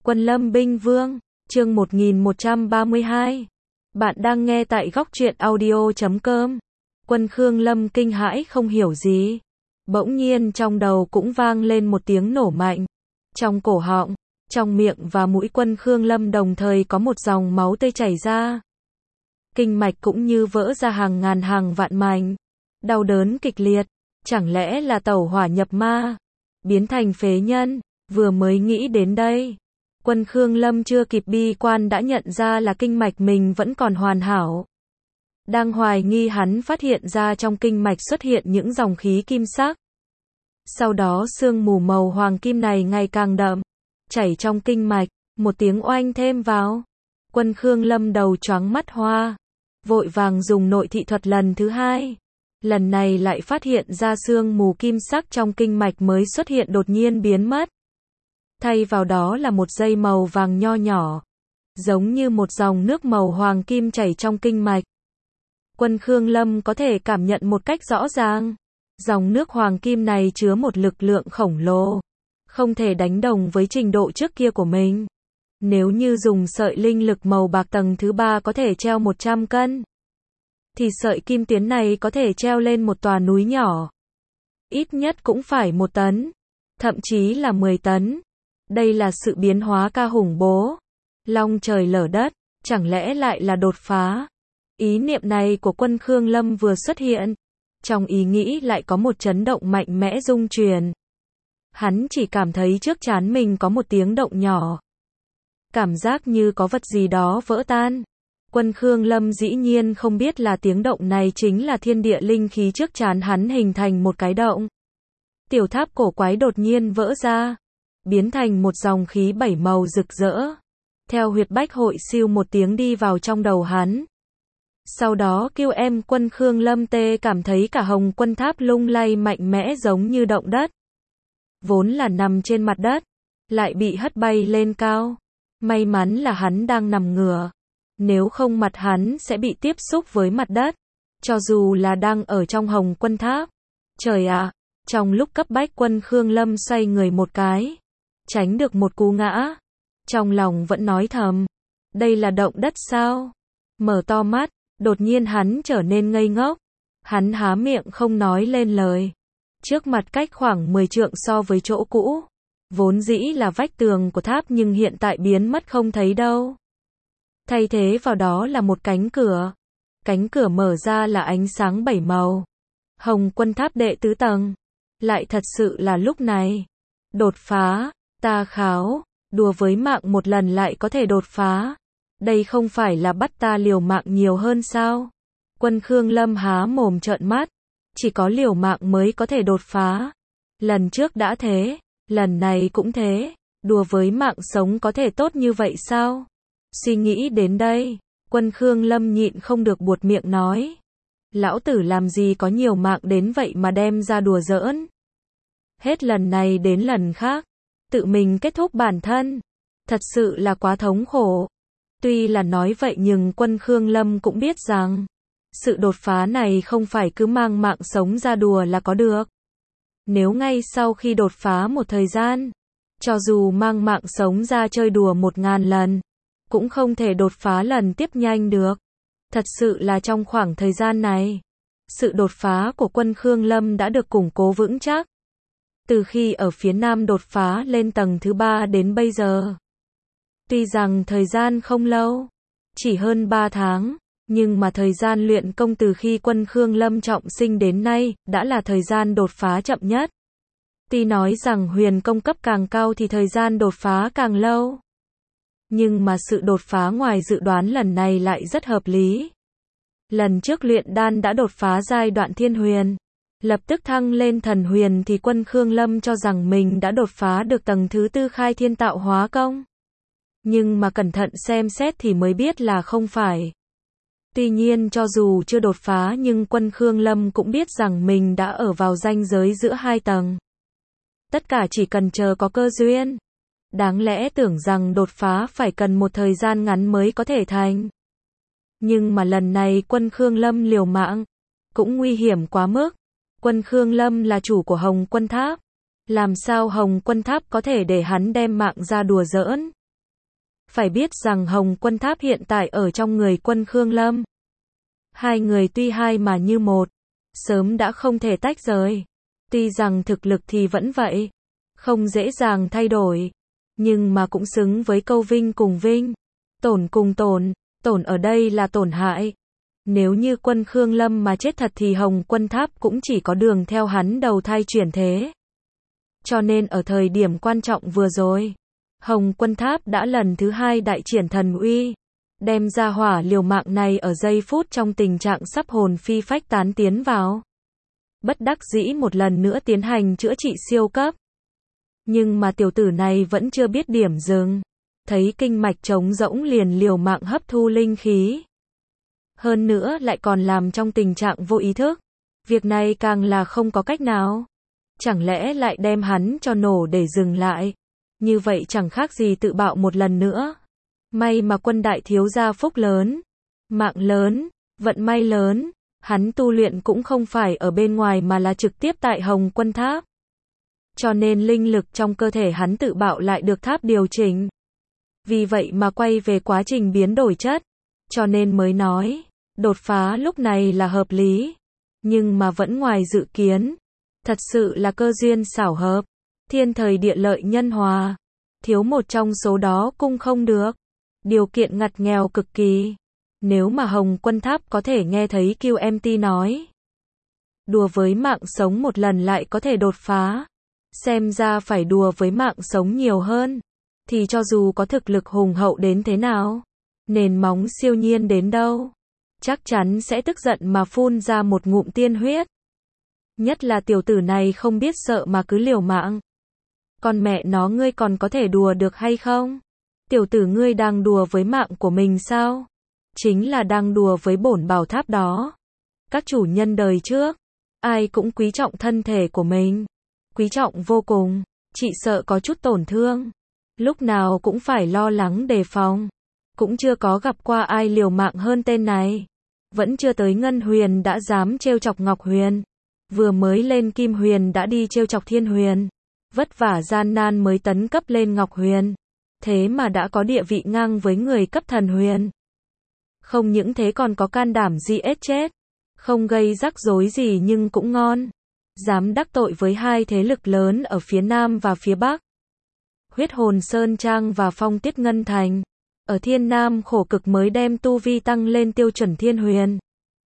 Quân Lâm Binh Vương, chương 1132. Bạn đang nghe tại góc truyện audio.com. Quân Khương Lâm kinh hãi không hiểu gì. Bỗng nhiên trong đầu cũng vang lên một tiếng nổ mạnh. Trong cổ họng, trong miệng và mũi Quân Khương Lâm đồng thời có một dòng máu tươi chảy ra. Kinh mạch cũng như vỡ ra hàng ngàn hàng vạn mảnh. Đau đớn kịch liệt, chẳng lẽ là tẩu hỏa nhập ma, biến thành phế nhân. Vừa mới nghĩ đến đây, Quân Khương Lâm chưa kịp bi quan đã nhận ra là kinh mạch mình vẫn còn hoàn hảo. Đang hoài nghi hắn phát hiện ra trong kinh mạch xuất hiện những dòng khí kim sắc. Sau đó sương mù màu hoàng kim này ngày càng đậm, chảy trong kinh mạch, một tiếng oanh thêm vào. Quân Khương Lâm đầu choáng mắt hoa, vội vàng dùng nội thị thuật lần thứ hai. Lần này lại phát hiện ra sương mù kim sắc trong kinh mạch mới xuất hiện đột nhiên biến mất. Thay vào đó là một dây màu vàng nho nhỏ, giống như một dòng nước màu hoàng kim chảy trong kinh mạch. Quân Khương Lâm có thể cảm nhận một cách rõ ràng, dòng nước hoàng kim này chứa một lực lượng khổng lồ, không thể đánh đồng với trình độ trước kia của mình. Nếu như dùng sợi linh lực màu bạc tầng thứ 3 có thể treo 100 cân, thì sợi kim tuyến này có thể treo lên một tòa núi nhỏ. Ít nhất cũng phải 1 tấn, thậm chí là 10 tấn. Đây là sự biến hóa ca khủng bố, long trời lở đất, chẳng lẽ lại là đột phá? Ý niệm này của Quân Khương Lâm vừa xuất hiện, trong ý nghĩ lại có một chấn động mạnh mẽ rung truyền. Hắn chỉ cảm thấy trước trán mình có một tiếng động nhỏ, cảm giác như có vật gì đó vỡ tan. Quân Khương Lâm dĩ nhiên không biết là tiếng động này chính là thiên địa linh khí trước trán hắn hình thành một cái động. Tiểu tháp cổ quái đột nhiên vỡ ra, biến thành một dòng khí 7 màu rực rỡ. Theo huyệt bách hội siêu một tiếng đi vào trong đầu hắn. Sau đó kêu em Quân Khương Lâm tê cảm thấy cả Hồng Quân Tháp lung lay mạnh mẽ giống như động đất. Vốn là nằm trên mặt đất, lại bị hất bay lên cao. May mắn là hắn đang nằm ngửa, nếu không mặt hắn sẽ bị tiếp xúc với mặt đất, cho dù là đang ở trong Hồng Quân Tháp. Trời ạ, trong lúc cấp bách Quân Khương Lâm xoay người một cái, tránh được một cú ngã. Trong lòng vẫn nói thầm, đây là động đất sao? Mở to mắt, đột nhiên hắn trở nên ngây ngốc. Hắn há miệng không nói lên lời. Trước mặt cách khoảng 10 trượng so với chỗ cũ, vốn dĩ là vách tường của tháp nhưng hiện tại biến mất không thấy đâu. Thay thế vào đó là một cánh cửa. Cánh cửa mở ra là ánh sáng 7 màu. Hồng Quân Tháp đệ tứ tầng. Lại thật sự là lúc này. Đột phá, ta kháo, đùa với mạng một lần lại có thể đột phá. Đây không phải là bắt ta liều mạng nhiều hơn sao? Quân Khương Lâm há mồm trợn mắt. Chỉ có liều mạng mới có thể đột phá. Lần trước đã thế, lần này cũng thế. Đùa với mạng sống có thể tốt như vậy sao? Suy nghĩ đến đây, Quân Khương Lâm nhịn không được buột miệng nói. Lão tử làm gì có nhiều mạng đến vậy mà đem ra đùa giỡn. Hết lần này đến lần khác, tự mình kết thúc bản thân. Thật sự là quá thống khổ. Tuy là nói vậy nhưng Quân Khương Lâm cũng biết rằng, sự đột phá này không phải cứ mang mạng sống ra đùa là có được. Nếu ngay sau khi đột phá một thời gian, cho dù mang mạng sống ra chơi đùa 1000 lần, cũng không thể đột phá lần tiếp nhanh được. Thật sự là trong khoảng thời gian này, sự đột phá của Quân Khương Lâm đã được củng cố vững chắc. Từ khi ở phía Nam đột phá lên tầng thứ 3 đến bây giờ. Tuy rằng thời gian không lâu, chỉ hơn 3 tháng, nhưng mà thời gian luyện công từ khi Quân Khương Lâm trọng sinh đến nay, đã là thời gian đột phá chậm nhất. Tuy nói rằng huyền công cấp càng cao thì thời gian đột phá càng lâu. Nhưng mà sự đột phá ngoài dự đoán lần này lại rất hợp lý. Lần trước luyện đan đã đột phá giai đoạn thiên huyền, lập tức thăng lên thần huyền thì Quân Khương Lâm cho rằng mình đã đột phá được tầng thứ 4 khai thiên tạo hóa công. Nhưng mà cẩn thận xem xét thì mới biết là không phải. Tuy nhiên cho dù chưa đột phá nhưng Quân Khương Lâm cũng biết rằng mình đã ở vào ranh giới giữa hai tầng. Tất cả chỉ cần chờ có cơ duyên. Đáng lẽ tưởng rằng đột phá phải cần một thời gian ngắn mới có thể thành. Nhưng mà lần này Quân Khương Lâm liều mạng, cũng nguy hiểm quá mức. Quân Khương Lâm là chủ của Hồng Quân Tháp. Làm sao Hồng Quân Tháp có thể để hắn đem mạng ra đùa giỡn? Phải biết rằng Hồng Quân Tháp hiện tại ở trong người Quân Khương Lâm. Hai người tuy hai mà như một, sớm đã không thể tách rời. Tuy rằng thực lực thì vẫn vậy, không dễ dàng thay đổi, nhưng mà cũng xứng với câu vinh cùng vinh, tổn cùng tổn, tổn ở đây là tổn hại. Nếu như Quân Khương Lâm mà chết thật thì Hồng Quân Tháp cũng chỉ có đường theo hắn đầu thai chuyển thế. Cho nên ở thời điểm quan trọng vừa rồi, Hồng Quân Tháp đã lần thứ hai đại triển thần uy, đem ra hỏa liều mạng này ở giây phút trong tình trạng sắp hồn phi phách tán tiến vào. Bất đắc dĩ một lần nữa tiến hành chữa trị siêu cấp. Nhưng mà tiểu tử này vẫn chưa biết điểm dừng, thấy kinh mạch trống rỗng liền liều mạng hấp thu linh khí. Hơn nữa lại còn làm trong tình trạng vô ý thức. Việc này càng là không có cách nào. Chẳng lẽ lại đem hắn cho nổ để dừng lại. Như vậy chẳng khác gì tự bạo một lần nữa. May mà Quân đại thiếu gia phúc lớn, mạng lớn, vận may lớn. Hắn tu luyện cũng không phải ở bên ngoài mà là trực tiếp tại Hồng Quân Tháp. Cho nên linh lực trong cơ thể hắn tự bạo lại được tháp điều chỉnh. Vì vậy mà quay về quá trình biến đổi chất. Cho nên mới nói, đột phá lúc này là hợp lý. Nhưng mà vẫn ngoài dự kiến. Thật sự là cơ duyên xảo hợp. Thiên thời địa lợi nhân hòa. Thiếu một trong số đó cũng không được. Điều kiện ngặt nghèo cực kỳ. Nếu mà Hồng Quân Tháp có thể nghe thấy QMT nói, đùa với mạng sống một lần lại có thể đột phá, xem ra phải đùa với mạng sống nhiều hơn, thì cho dù có thực lực hùng hậu đến thế nào, nền móng siêu nhiên đến đâu, chắc chắn sẽ tức giận mà phun ra một ngụm tiên huyết. Nhất là tiểu tử này không biết sợ mà cứ liều mạng. Con mẹ nó, ngươi còn có thể đùa được hay không? Tiểu tử ngươi đang đùa với mạng của mình sao? Chính là đang đùa với bổn bảo tháp đó. Các chủ nhân đời trước, ai cũng quý trọng thân thể của mình. Quý trọng vô cùng, chỉ sợ có chút tổn thương. Lúc nào cũng phải lo lắng đề phòng. Cũng chưa có gặp qua ai liều mạng hơn tên này. Vẫn chưa tới Ngân Huyền đã dám trêu chọc Ngọc Huyền. Vừa mới lên Kim Huyền đã đi trêu chọc Thiên Huyền. Vất vả gian nan mới tấn cấp lên Ngọc Huyền. Thế mà đã có địa vị ngang với người cấp Thần Huyền. Không những thế còn có can đảm giết chết. Không gây rắc rối gì nhưng cũng ngon. Dám đắc tội với hai thế lực lớn ở phía Nam và phía Bắc. Huyết Hồn Sơn Trang và Phong Tiết Ngân Thành. Ở Thiên Nam khổ cực mới đem tu vi tăng lên tiêu chuẩn Thiên Huyền.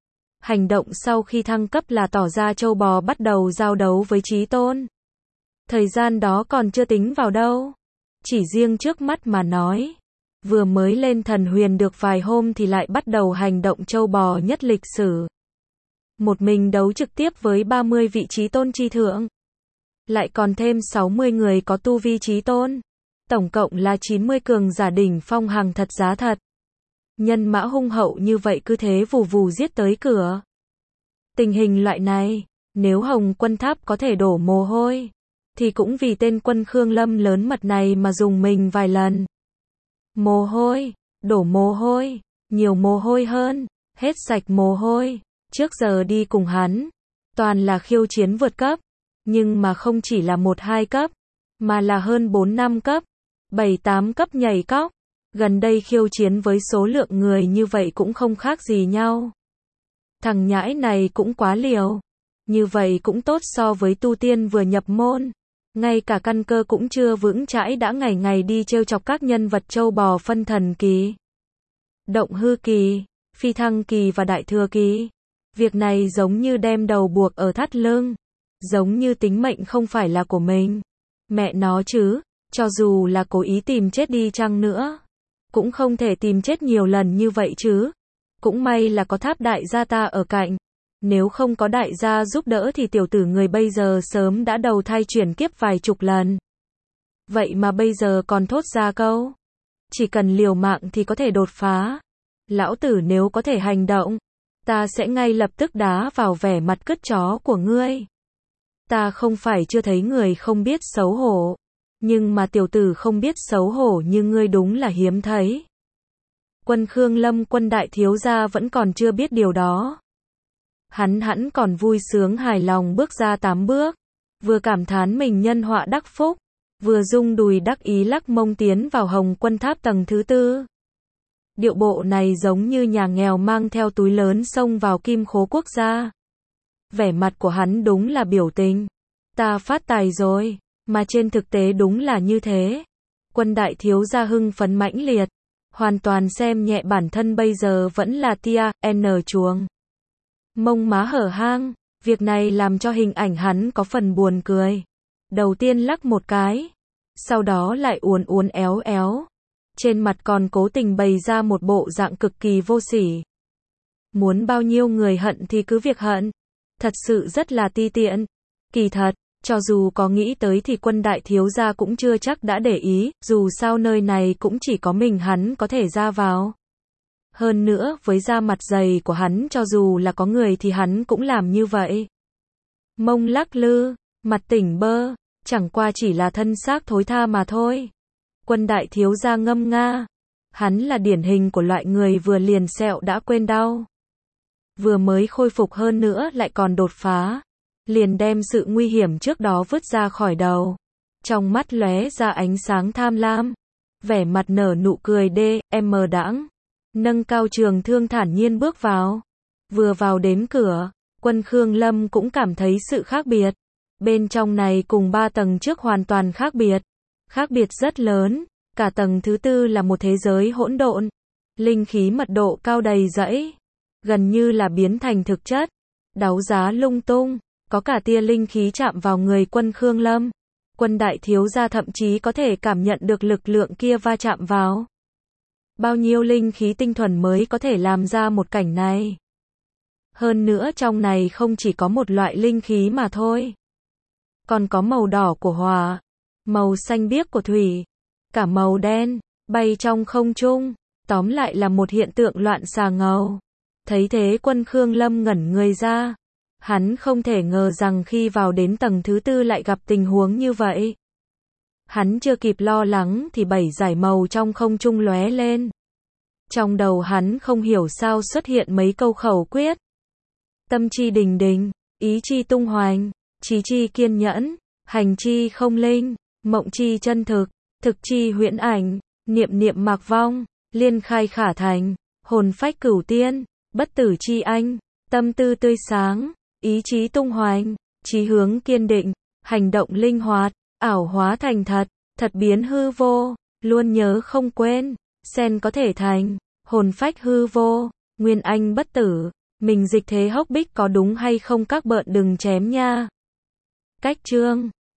Hành động sau khi thăng cấp là tỏ ra châu bò bắt đầu giao đấu với Chí Tôn. Thời gian đó còn chưa tính vào đâu. Chỉ riêng trước mắt mà nói. Vừa mới lên Thần Huyền được vài hôm thì lại bắt đầu hành động châu bò nhất lịch sử. Một mình đấu trực tiếp với 30 vị Chí Tôn chi thượng. Lại còn thêm 60 người có tu vi Chí Tôn. Tổng cộng là 90 cường giả đỉnh phong hàng thật giá thật. Nhân mã hung hậu như vậy cứ thế vù vù giết tới cửa. Tình hình loại này, nếu Hồng Quân Tháp có thể đổ mồ hôi, thì cũng vì tên Quân Khương Lâm lớn mật này mà dùng mình vài lần. Mồ hôi, đổ mồ hôi, nhiều mồ hôi hơn, hết sạch mồ hôi. Trước giờ đi cùng hắn, toàn là khiêu chiến vượt cấp, nhưng mà không chỉ là 1-2 cấp, mà là hơn 4-5 cấp, 7-8 cấp nhảy cóc. Gần đây khiêu chiến với số lượng người như vậy cũng không khác gì nhau. Thằng nhãi này cũng quá liều. Như vậy cũng tốt so với tu tiên vừa nhập môn. Ngay cả căn cơ cũng chưa vững chãi đã ngày ngày đi trêu chọc các nhân vật châu bò phân thần kỳ, động hư kỳ, phi thăng kỳ và đại thừa kỳ. Việc này giống như đem đầu buộc ở thắt lưng. Giống như tính mệnh không phải là của mình. Mẹ nó chứ, cho dù là cố ý tìm chết đi chăng nữa, cũng không thể tìm chết nhiều lần như vậy chứ. Cũng may là có Tháp đại gia ta ở cạnh. Nếu không có đại gia giúp đỡ thì tiểu tử người bây giờ sớm đã đầu thai chuyển kiếp vài chục lần. Vậy mà bây giờ còn thốt ra câu, chỉ cần liều mạng thì có thể đột phá. Lão tử nếu có thể hành động, ta sẽ ngay lập tức đá vào vẻ mặt cứt chó của ngươi. Ta không phải chưa thấy người không biết xấu hổ, nhưng mà tiểu tử không biết xấu hổ như ngươi đúng là hiếm thấy. Quân Khương Lâm Quân đại thiếu gia vẫn còn chưa biết điều đó. Hắn còn vui sướng hài lòng bước ra 8 bước, vừa cảm thán mình nhân họa đắc phúc, vừa rung đùi đắc ý lắc mông tiến vào Hồng Quân Tháp tầng thứ 4. Điệu bộ này giống như nhà nghèo mang theo túi lớn xông vào Kim Khố quốc gia. Vẻ mặt của hắn đúng là biểu tình. Ta phát tài rồi, mà trên thực tế đúng là như thế. Quân đại thiếu gia hưng phấn mãnh liệt, hoàn toàn xem nhẹ bản thân bây giờ vẫn là tia, chuồng. Mông má hở hang, việc này làm cho hình ảnh hắn có phần buồn cười. Đầu tiên lắc một cái, sau đó lại uốn uốn éo éo. Trên mặt còn cố tình bày ra một bộ dạng cực kỳ vô sỉ. Muốn bao nhiêu người hận thì cứ việc hận. Thật sự rất là ti tiện. Kỳ thật, cho dù có nghĩ tới thì Quân đại thiếu gia cũng chưa chắc đã để ý, dù sao nơi này cũng chỉ có mình hắn có thể ra vào. Hơn nữa, với da mặt dày của hắn cho dù là có người thì hắn cũng làm như vậy. Mông lắc lư, mặt tỉnh bơ, chẳng qua chỉ là thân xác thối tha mà thôi. Quân đại thiếu gia ngâm nga. Hắn là điển hình của loại người vừa liền sẹo đã quên đau. Vừa mới khôi phục hơn nữa lại còn đột phá. Liền đem sự nguy hiểm trước đó vứt ra khỏi đầu. Trong mắt lóe ra ánh sáng tham lam. Vẻ mặt nở nụ cười đãng. Nâng cao trường thương thản nhiên bước vào. Vừa vào đến cửa, Quân Khương Lâm cũng cảm thấy sự khác biệt. Bên trong này cùng 3 tầng trước hoàn toàn khác biệt. Khác biệt rất lớn, cả tầng thứ 4 là một thế giới hỗn độn. Linh khí mật độ cao đầy rẫy, gần như là biến thành thực chất. Đấu giá lung tung, có cả tia linh khí chạm vào người Quân Khương Lâm. Quân đại thiếu gia thậm chí có thể cảm nhận được lực lượng kia va chạm vào. Bao nhiêu linh khí tinh thuần mới có thể làm ra một cảnh này. Hơn nữa trong này không chỉ có một loại linh khí mà thôi. Còn có màu đỏ của hỏa, màu xanh biếc của thủy, cả màu đen, bay trong không trung, tóm lại là một hiện tượng loạn xà ngầu. Thấy thế Quân Khương Lâm ngẩn người ra. Hắn không thể ngờ rằng khi vào đến tầng thứ 4 lại gặp tình huống như vậy. Hắn chưa kịp lo lắng thì 7 dải màu trong không trung lóe lên. Trong đầu hắn không hiểu sao xuất hiện mấy câu khẩu quyết. Tâm chi đình đình, ý chi tung hoành, trí chi kiên nhẫn, hành chi không linh, mộng chi chân thực, thực chi huyễn ảnh, niệm niệm mạc vong, liên khai khả thành, hồn phách cửu tiên, bất tử chi anh, tâm tư tươi sáng, ý chí tung hoành, chí hướng kiên định, hành động linh hoạt, ảo hóa thành thật, thật biến hư vô, luôn nhớ không quên, sen có thể thành, hồn phách hư vô, nguyên anh bất tử. Mình dịch thế hốc bích có đúng hay không các bợn đừng chém nha. Cách chương